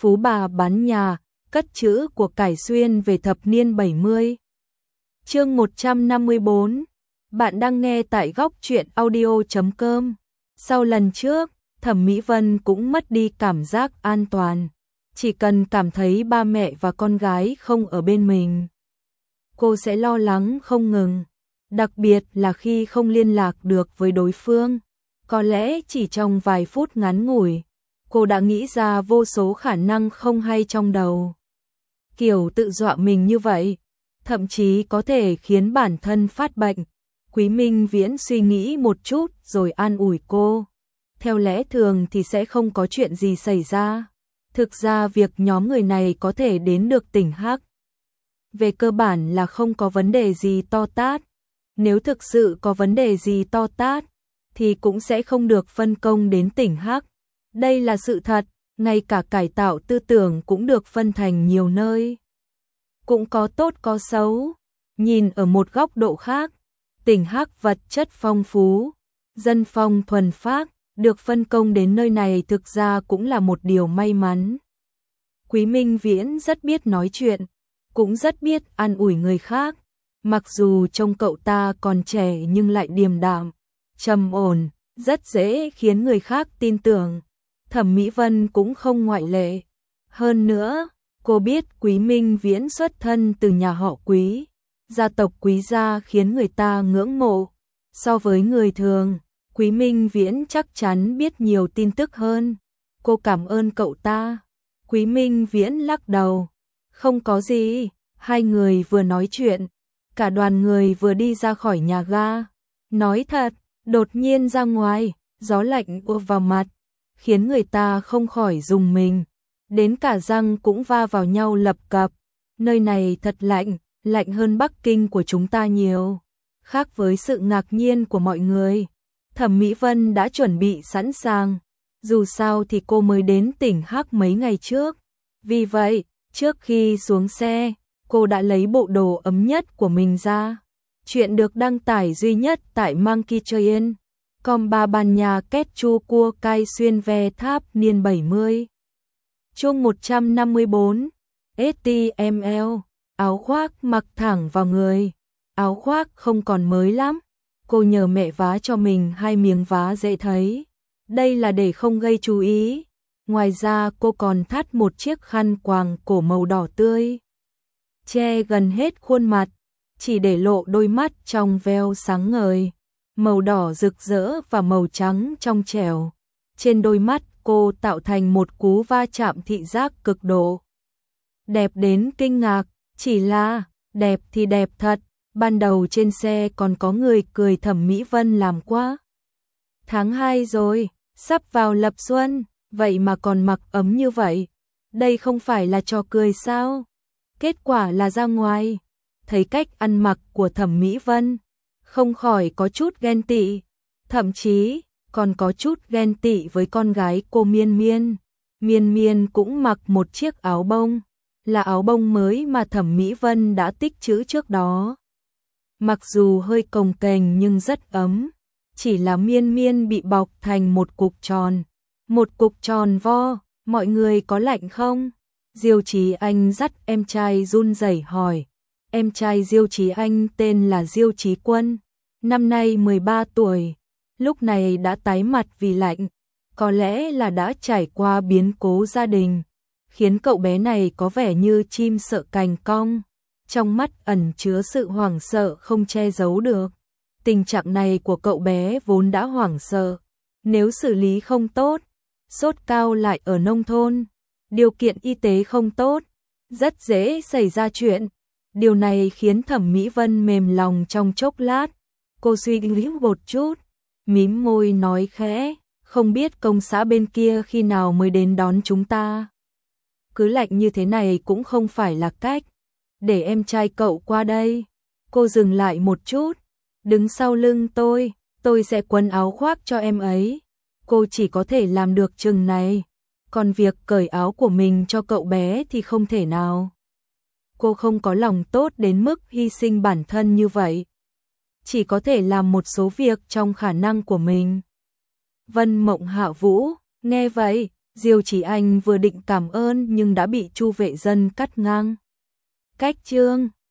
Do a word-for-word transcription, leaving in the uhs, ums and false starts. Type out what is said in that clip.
Phú bà bán nhà, cất trữ của cải xuyên về thập niên bảy mươi. Chương một trăm năm mươi bốn. Bạn đang nghe tại góc truyện audio chấm com. Sau lần trước, Thẩm Mỹ Vân cũng mất đi cảm giác an toàn. Chỉ cần cảm thấy ba mẹ và con gái không ở bên mình, cô sẽ lo lắng không ngừng. Đặc biệt là khi không liên lạc được với đối phương. Có lẽ chỉ trong vài phút ngắn ngủi, cô đã nghĩ ra vô số khả năng không hay trong đầu. Kiểu tự dọa mình như vậy, thậm chí có thể khiến bản thân phát bệnh. Quý Minh Viễn suy nghĩ một chút rồi an ủi cô. Theo lẽ thường thì sẽ không có chuyện gì xảy ra. Thực ra việc nhóm người này có thể đến được tỉnh Hắc, về cơ bản là không có vấn đề gì to tát. Nếu thực sự có vấn đề gì to tát, thì cũng sẽ không được phân công đến tỉnh Hắc. Đây là sự thật, ngay cả cải tạo tư tưởng cũng được phân thành nhiều nơi. Cũng có tốt có xấu. Nhìn ở một góc độ khác, tỉnh Hắc vật chất phong phú, dân phong thuần phác, được phân công đến nơi này thực ra cũng là một điều may mắn. Quý Minh Viễn rất biết nói chuyện, cũng rất biết an ủi người khác. Mặc dù trông cậu ta còn trẻ nhưng lại điềm đạm, trầm ổn, rất dễ khiến người khác tin tưởng. Thẩm Mỹ Vân cũng không ngoại lệ. Hơn nữa, cô biết Quý Minh Viễn xuất thân từ nhà họ Quý, gia tộc Quý gia khiến người ta ngưỡng mộ. So với người thường, Quý Minh Viễn chắc chắn biết nhiều tin tức hơn. Cô cảm ơn cậu ta. Quý Minh Viễn lắc đầu. Không có gì. Hai người vừa nói chuyện, cả đoàn người vừa đi ra khỏi nhà ga. Nói thật, đột nhiên ra ngoài, gió lạnh ùa vào mặt, khiến người ta không khỏi rùng mình. Đến cả răng cũng va vào nhau lập cập. Nơi này thật lạnh, lạnh hơn Bắc Kinh của chúng ta nhiều. Khác với sự ngạc nhiên của mọi người, Thẩm Mỹ Vân đã chuẩn bị sẵn sàng. Dù sao thì cô mới đến tỉnh Hắc mấy ngày trước. Vì vậy, trước khi xuống xe, cô đã lấy bộ đồ ấm nhất của mình ra. Chuyện được đăng tải duy nhất tại Monkey Train. Com ba bàn nhà kết chu cua cai xuyên ve tháp niên bảy mươi. Chương một trăm năm mươi bốn. ét tê em lờ. Áo khoác mặc thẳng vào người. Áo khoác không còn mới lắm. Cô nhờ mẹ vá cho mình hai miếng vá dễ thấy. Đây là để không gây chú ý. Ngoài ra cô còn thắt một chiếc khăn quàng cổ màu đỏ tươi, che gần hết khuôn mặt, chỉ để lộ đôi mắt trong veo sáng ngời, màu đỏ rực rỡ và màu trắng trong trẻo. Trên đôi mắt cô tạo thành một cú va chạm thị giác cực độ. Đẹp đến kinh ngạc, chỉ là đẹp thì đẹp thật. Ban đầu trên xe còn có người cười Thẩm Mỹ Vân làm quá. Tháng hai rồi, sắp vào lập xuân, vậy mà còn mặc ấm như vậy. Đây không phải là trò cười sao? Kết quả là ra ngoài, thấy cách ăn mặc của Thẩm Mỹ Vân, không khỏi có chút ghen tị, thậm chí còn có chút ghen tị với con gái cô Miên Miên. Miên Miên cũng mặc một chiếc áo bông, là áo bông mới mà Thẩm Mỹ Vân đã tích trữ trước đó. Mặc dù hơi cồng kềnh nhưng rất ấm, chỉ là Miên Miên bị bọc thành một cục tròn, một cục tròn vo. Mọi người có lạnh không? Diêu Chí Anh dắt em trai run rẩy hỏi. Em trai Diêu Chí Anh tên là Diêu Chí Quân, năm nay mười ba tuổi, lúc này đã tái mặt vì lạnh, có lẽ là đã trải qua biến cố gia đình, khiến cậu bé này có vẻ như chim sợ cành cong, trong mắt ẩn chứa sự hoảng sợ không che giấu được. Tình trạng này của cậu bé vốn đã hoảng sợ, nếu xử lý không tốt, sốt cao lại ở nông thôn, điều kiện y tế không tốt, rất dễ xảy ra chuyện. Điều này khiến Thẩm Mỹ Vân mềm lòng trong chốc lát. Cô suy nghĩ một chút, mím môi nói khẽ, không biết công xã bên kia khi nào mới đến đón chúng ta. Cứ lạnh như thế này cũng không phải là cách. Để em trai cậu qua đây. Cô dừng lại một chút, đứng sau lưng tôi, tôi sẽ quấn áo khoác cho em ấy. Cô chỉ có thể làm được chừng này, còn việc cởi áo của mình cho cậu bé thì không thể nào. Cô không có lòng tốt đến mức hy sinh bản thân như vậy. Chỉ có thể làm một số việc trong khả năng của mình. Vân Mộng Hạ Vũ, nghe vậy, Diêu Chí Anh vừa định cảm ơn nhưng đã bị Chu Vệ Dân cắt ngang. Cách chương